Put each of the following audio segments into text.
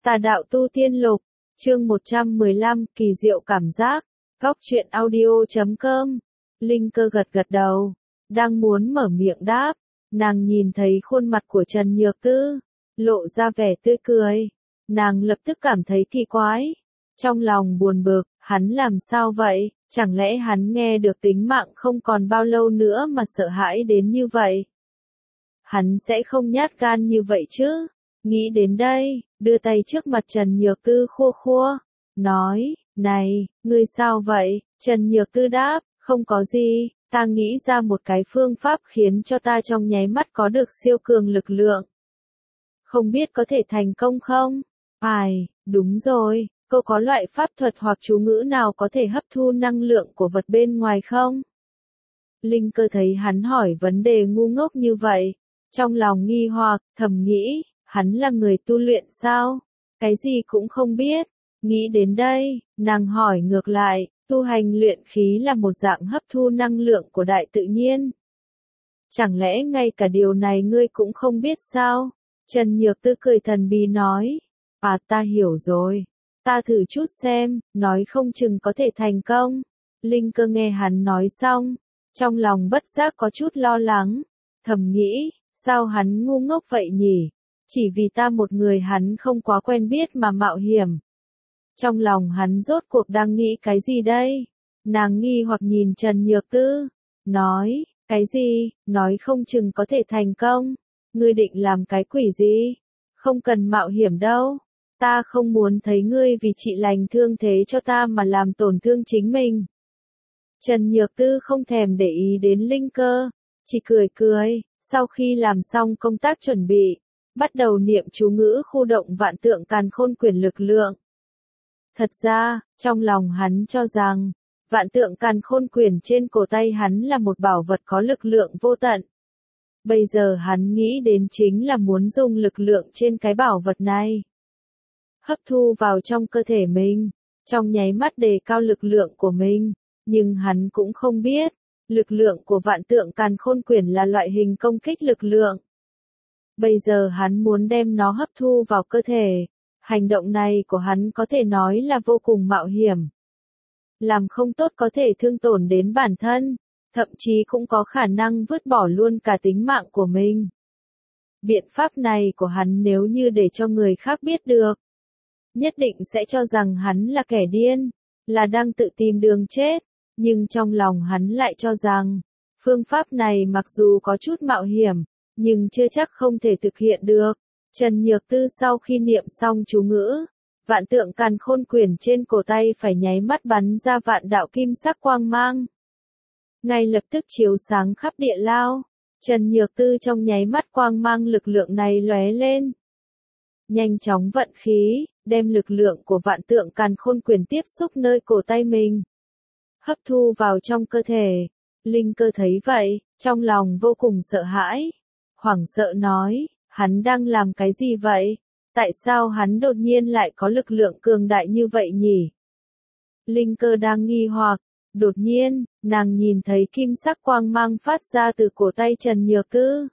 Tà đạo tu tiên lục, chương 115, kỳ diệu cảm giác, góc truyện audio.com. Linh Cơ gật gật đầu, đang muốn mở miệng đáp, nàng nhìn thấy khuôn mặt của Trần Nhược Tư, lộ ra vẻ tươi cười, nàng lập tức cảm thấy kỳ quái, trong lòng buồn bực, hắn làm sao vậy, chẳng lẽ hắn nghe được tính mạng không còn bao lâu nữa mà sợ hãi đến như vậy? Hắn sẽ không nhát gan như vậy chứ? Nghĩ đến đây, đưa tay trước mặt Trần Nhược Tư khua khua, nói, này, ngươi sao vậy? Trần Nhược Tư đáp, không có gì, ta nghĩ ra một cái phương pháp khiến cho ta trong nháy mắt có được siêu cường lực lượng. Không biết có thể thành công không? Đúng rồi, cô có loại pháp thuật hoặc chú ngữ nào có thể hấp thu năng lượng của vật bên ngoài không? Linh Cơ thấy hắn hỏi vấn đề ngu ngốc như vậy, trong lòng nghi hoặc, thầm nghĩ, hắn là người tu luyện sao? Cái gì cũng không biết. Nghĩ đến đây, nàng hỏi ngược lại, tu hành luyện khí là một dạng hấp thu năng lượng của đại tự nhiên. Chẳng lẽ ngay cả điều này ngươi cũng không biết sao? Trần Nhược Tư cười thần bí nói, ta hiểu rồi. Ta thử chút xem, nói không chừng có thể thành công. Linh Cơ nghe hắn nói xong, trong lòng bất giác có chút lo lắng, thầm nghĩ, sao hắn ngu ngốc vậy nhỉ? Chỉ vì ta một người hắn không quá quen biết mà mạo hiểm. Trong lòng hắn rốt cuộc đang nghĩ cái gì đây? Nàng nghi hoặc nhìn Trần Nhược Tư, nói, cái gì, nói không chừng có thể thành công. Ngươi định làm cái quỷ gì? Không cần mạo hiểm đâu. Ta không muốn thấy ngươi vì trị lành thương thế cho ta mà làm tổn thương chính mình. Trần Nhược Tư không thèm để ý đến Linh Cơ, chỉ cười cười, sau khi làm xong công tác chuẩn bị, bắt đầu niệm chú ngữ khu động vạn tượng càn khôn quyển lực lượng. Thật ra, trong lòng hắn cho rằng, vạn tượng càn khôn quyển trên cổ tay hắn là một bảo vật có lực lượng vô tận. Bây giờ hắn nghĩ đến chính là muốn dùng lực lượng trên cái bảo vật này, hấp thu vào trong cơ thể mình, trong nháy mắt đề cao lực lượng của mình, nhưng hắn cũng không biết, lực lượng của vạn tượng càn khôn quyển là loại hình công kích lực lượng. Bây giờ hắn muốn đem nó hấp thu vào cơ thể, hành động này của hắn có thể nói là vô cùng mạo hiểm. Làm không tốt có thể thương tổn đến bản thân, thậm chí cũng có khả năng vứt bỏ luôn cả tính mạng của mình. Biện pháp này của hắn nếu như để cho người khác biết được, nhất định sẽ cho rằng hắn là kẻ điên, là đang tự tìm đường chết, nhưng trong lòng hắn lại cho rằng, phương pháp này mặc dù có chút mạo hiểm, nhưng chưa chắc không thể thực hiện được. Trần Nhược Tư sau khi niệm xong chú ngữ, vạn tượng càn khôn quyển trên cổ tay phải nháy mắt bắn ra vạn đạo kim sắc quang mang. Ngay lập tức chiếu sáng khắp địa lao, Trần Nhược Tư trong nháy mắt quang mang lực lượng này lóe lên. Nhanh chóng vận khí, đem lực lượng của vạn tượng càn khôn quyển tiếp xúc nơi cổ tay mình, hấp thu vào trong cơ thể. Linh Cơ thấy vậy, trong lòng vô cùng sợ hãi, hoảng sợ nói, hắn đang làm cái gì vậy? Tại sao hắn đột nhiên lại có lực lượng cường đại như vậy nhỉ? Linh Cơ đang nghi hoặc, đột nhiên, nàng nhìn thấy kim sắc quang mang phát ra từ cổ tay Trần Nhược Tư.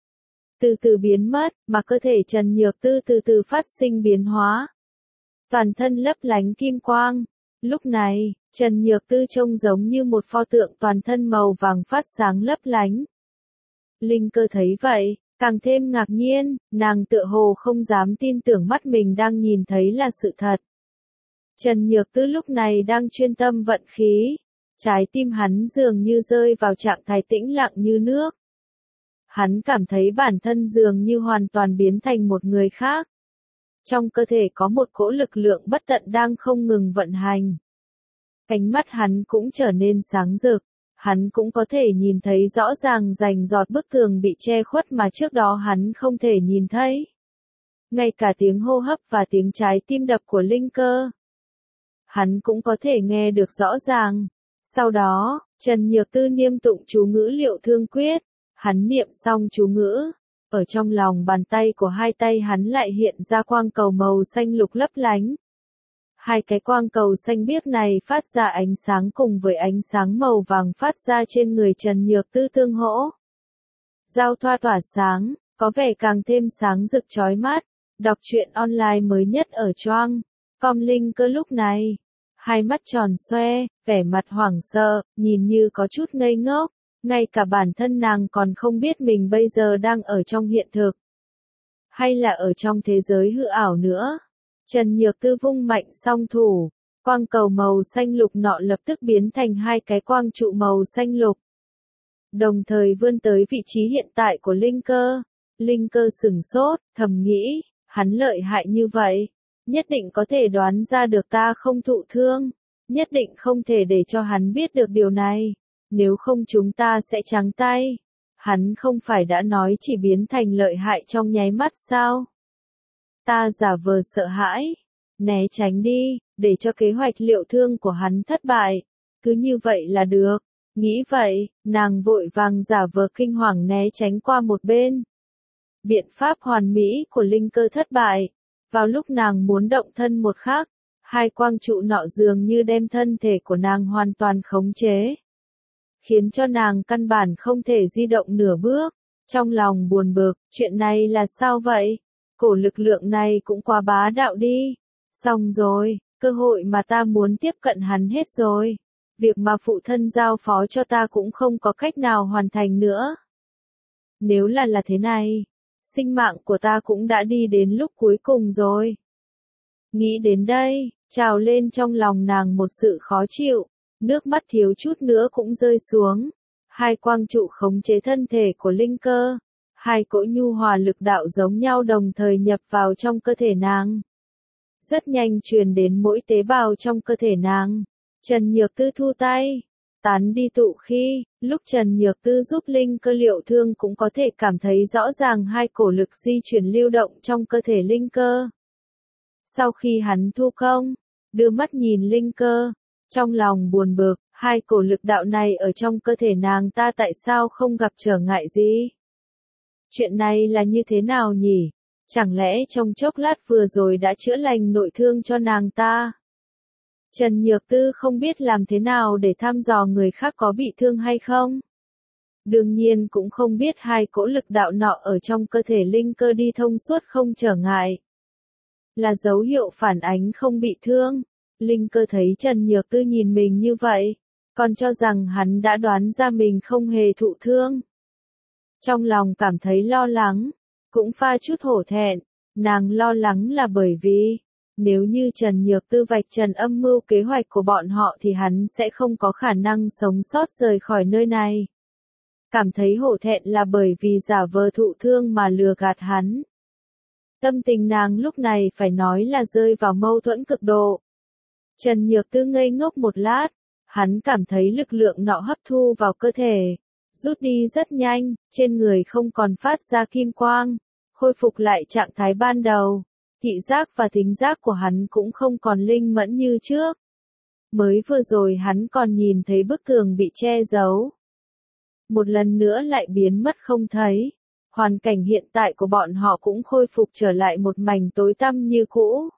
Từ từ biến mất, mà cơ thể Trần Nhược Tư từ từ phát sinh biến hóa. Toàn thân lấp lánh kim quang. Lúc này, Trần Nhược Tư trông giống như một pho tượng toàn thân màu vàng phát sáng lấp lánh. Linh Cơ thấy vậy, càng thêm ngạc nhiên, nàng tựa hồ không dám tin tưởng mắt mình đang nhìn thấy là sự thật. Trần Nhược Tư lúc này đang chuyên tâm vận khí, trái tim hắn dường như rơi vào trạng thái tĩnh lặng như nước. Hắn cảm thấy bản thân dường như hoàn toàn biến thành một người khác. Trong cơ thể có một cỗ lực lượng bất tận đang không ngừng vận hành. Ánh mắt hắn cũng trở nên sáng rực, hắn cũng có thể nhìn thấy rõ ràng rành rọt bức tường bị che khuất mà trước đó hắn không thể nhìn thấy. Ngay cả tiếng hô hấp và tiếng trái tim đập của Linh Cơ, hắn cũng có thể nghe được rõ ràng. Sau đó, Trần Nhược Tư niệm tụng chú ngữ Liệu Thương Quyết, hắn niệm xong chú ngữ, ở trong lòng bàn tay của hai tay hắn lại hiện ra quang cầu màu xanh lục lấp lánh. Hai cái quang cầu xanh biếc này phát ra ánh sáng cùng với ánh sáng màu vàng phát ra trên người Trần Nhược Tư tương hỗ. Giao thoa tỏa sáng, có vẻ càng thêm sáng rực chói mắt. Đọc truyện online mới nhất ở Choang com. Linh Cơ lúc này, hai mắt tròn xoe, vẻ mặt hoảng sợ, nhìn như có chút ngây ngốc, ngay cả bản thân nàng còn không biết mình bây giờ đang ở trong hiện thực, hay là ở trong thế giới hư ảo nữa. Trần Nhược Tư vung mạnh song thủ, quang cầu màu xanh lục nọ lập tức biến thành hai cái quang trụ màu xanh lục, đồng thời vươn tới vị trí hiện tại của Linh Cơ. Linh Cơ sửng sốt, thầm nghĩ, hắn lợi hại như vậy, nhất định có thể đoán ra được ta không thụ thương, nhất định không thể để cho hắn biết được điều này, nếu không chúng ta sẽ trắng tay. Hắn không phải đã nói chỉ biến thành lợi hại trong nháy mắt sao? Ta giả vờ sợ hãi, né tránh đi, để cho kế hoạch liệu thương của hắn thất bại, cứ như vậy là được. Nghĩ vậy, nàng vội vàng giả vờ kinh hoàng né tránh qua một bên. Biện pháp hoàn mỹ của Linh Cơ thất bại. Vào lúc nàng muốn động thân một khắc, hai quang trụ nọ dường như đem thân thể của nàng hoàn toàn khống chế, khiến cho nàng căn bản không thể di động nửa bước. Trong lòng buồn bực, chuyện này là sao vậy? Cổ lực lượng này cũng quá bá đạo đi. Xong rồi, cơ hội mà ta muốn tiếp cận hắn hết rồi. Việc mà phụ thân giao phó cho ta cũng không có cách nào hoàn thành nữa. Nếu là thế này, sinh mạng của ta cũng đã đi đến lúc cuối cùng rồi. Nghĩ đến đây, trào lên trong lòng nàng một sự khó chịu, nước mắt thiếu chút nữa cũng rơi xuống. Hai quang trụ khống chế thân thể của Linh Cơ, hai cỗ nhu hòa lực đạo giống nhau đồng thời nhập vào trong cơ thể nàng, rất nhanh truyền đến mỗi tế bào trong cơ thể nàng. Trần Nhược Tư thu tay, tán đi tụ khí, lúc Trần Nhược Tư giúp Linh Cơ liệu thương cũng có thể cảm thấy rõ ràng hai cổ lực di chuyển lưu động trong cơ thể Linh Cơ. Sau khi hắn thu công, đưa mắt nhìn Linh Cơ, trong lòng buồn bực, hai cổ lực đạo này ở trong cơ thể nàng ta tại sao không gặp trở ngại gì? Chuyện này là như thế nào nhỉ? Chẳng lẽ trong chốc lát vừa rồi đã chữa lành nội thương cho nàng ta? Trần Nhược Tư không biết làm thế nào để thăm dò người khác có bị thương hay không. Đương nhiên cũng không biết hai cỗ lực đạo nọ ở trong cơ thể Linh Cơ đi thông suốt không trở ngại, là dấu hiệu phản ánh không bị thương. Linh Cơ thấy Trần Nhược Tư nhìn mình như vậy, còn cho rằng hắn đã đoán ra mình không hề thụ thương. Trong lòng cảm thấy lo lắng, cũng pha chút hổ thẹn. Nàng lo lắng là bởi vì, nếu như Trần Nhược Tư vạch trần âm mưu kế hoạch của bọn họ thì hắn sẽ không có khả năng sống sót rời khỏi nơi này. Cảm thấy hổ thẹn là bởi vì giả vờ thụ thương mà lừa gạt hắn. Tâm tình nàng lúc này phải nói là rơi vào mâu thuẫn cực độ. Trần Nhược Tư ngây ngốc một lát, hắn cảm thấy lực lượng nọ hấp thu vào cơ thể, rút đi rất nhanh, trên người không còn phát ra kim quang, khôi phục lại trạng thái ban đầu. Thị giác và thính giác của hắn cũng không còn linh mẫn như trước. Mới vừa rồi hắn còn nhìn thấy bức tường bị che giấu, một lần nữa lại biến mất không thấy. Hoàn cảnh hiện tại của bọn họ cũng khôi phục trở lại một mảnh tối tăm như cũ.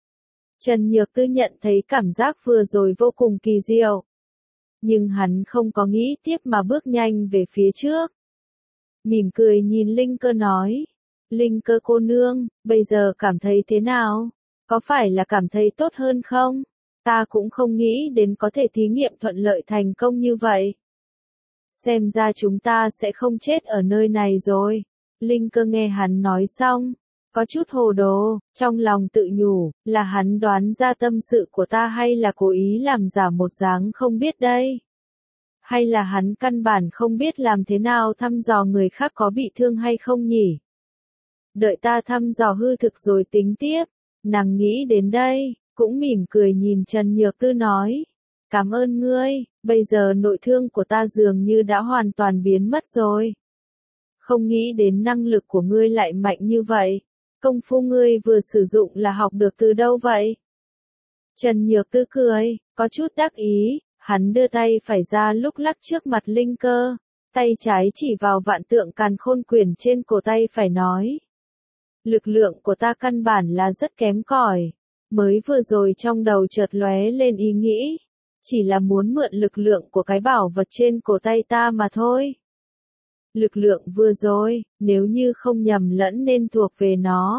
Trần Nhược Tư nhận thấy cảm giác vừa rồi vô cùng kỳ diệu, nhưng hắn không có nghĩ tiếp mà bước nhanh về phía trước. Mỉm cười nhìn Linh Cơ nói, Linh Cơ cô nương, bây giờ cảm thấy thế nào? Có phải là cảm thấy tốt hơn không? Ta cũng không nghĩ đến có thể thí nghiệm thuận lợi thành công như vậy. Xem ra chúng ta sẽ không chết ở nơi này rồi. Linh Cơ nghe hắn nói xong, có chút hồ đồ, trong lòng tự nhủ, là hắn đoán ra tâm sự của ta hay là cố ý làm giả một dáng không biết đây? Hay là hắn căn bản không biết làm thế nào thăm dò người khác có bị thương hay không nhỉ? Đợi ta thăm dò hư thực rồi tính tiếp. Nàng nghĩ đến đây, cũng mỉm cười nhìn Trần Nhược Tư nói, cảm ơn ngươi, bây giờ nội thương của ta dường như đã hoàn toàn biến mất rồi. Không nghĩ đến năng lực của ngươi lại mạnh như vậy. Công phu ngươi vừa sử dụng là học được từ đâu vậy? Trần Nhược Tư cười, có chút đắc ý, hắn đưa tay phải ra lúc lắc trước mặt Linh Cơ, tay trái chỉ vào vạn tượng càn khôn quyển trên cổ tay phải nói. Lực lượng của ta căn bản là rất kém cỏi, mới vừa rồi trong đầu chợt lóe lên ý nghĩ, chỉ là muốn mượn lực lượng của cái bảo vật trên cổ tay ta mà thôi. Lực lượng vừa rồi, nếu như không nhầm lẫn nên thuộc về nó.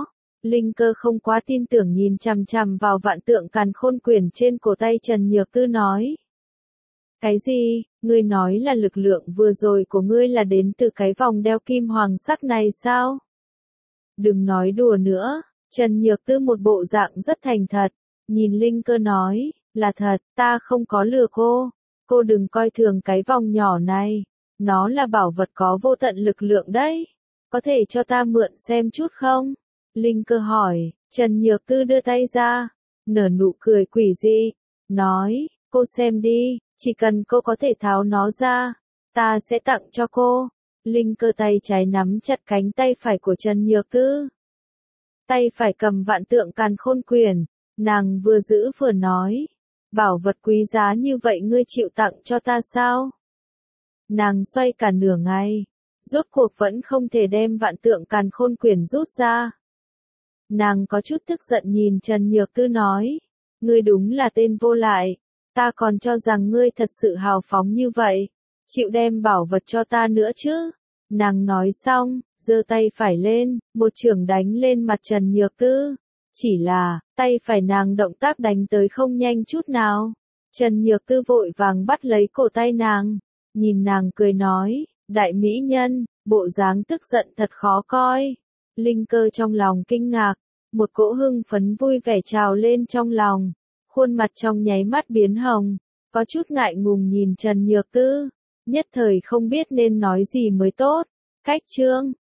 Linh Cơ không quá tin tưởng nhìn chằm chằm vào vạn tượng càn khôn quyển trên cổ tay Trần Nhược Tư nói. Cái gì, ngươi nói là lực lượng vừa rồi của ngươi là đến từ cái vòng đeo kim hoàng sắc này sao? Đừng nói đùa nữa, Trần Nhược Tư một bộ dạng rất thành thật, nhìn Linh Cơ nói, là thật, ta không có lừa cô đừng coi thường cái vòng nhỏ này, nó là bảo vật có vô tận lực lượng đấy, có thể cho ta mượn xem chút không? Linh Cơ hỏi, Trần Nhược Tư đưa tay ra, nở nụ cười quỷ dị, nói, cô xem đi, chỉ cần cô có thể tháo nó ra, ta sẽ tặng cho cô. Linh Cơ tay trái nắm chặt cánh tay phải của Trần Nhược Tư. Tay phải cầm vạn tượng càn khôn quyển, nàng vừa giữ vừa nói, bảo vật quý giá như vậy ngươi chịu tặng cho ta sao? Nàng xoay cả nửa ngày, rốt cuộc vẫn không thể đem vạn tượng càn khôn quyển rút ra. Nàng có chút tức giận nhìn Trần Nhược Tư nói, ngươi đúng là tên vô lại, ta còn cho rằng ngươi thật sự hào phóng như vậy, chịu đem bảo vật cho ta nữa chứ. Nàng nói xong, giơ tay phải lên, một chưởng đánh lên mặt Trần Nhược Tư. Chỉ là, tay phải nàng động tác đánh tới không nhanh chút nào. Trần Nhược Tư vội vàng bắt lấy cổ tay nàng, nhìn nàng cười nói, đại mỹ nhân, bộ dáng tức giận thật khó coi. Linh Cơ trong lòng kinh ngạc, một cỗ hưng phấn vui vẻ trào lên trong lòng, khuôn mặt trong nháy mắt biến hồng, có chút ngại ngùng nhìn Trần Nhược Tư, nhất thời không biết nên nói gì mới tốt. Cách chương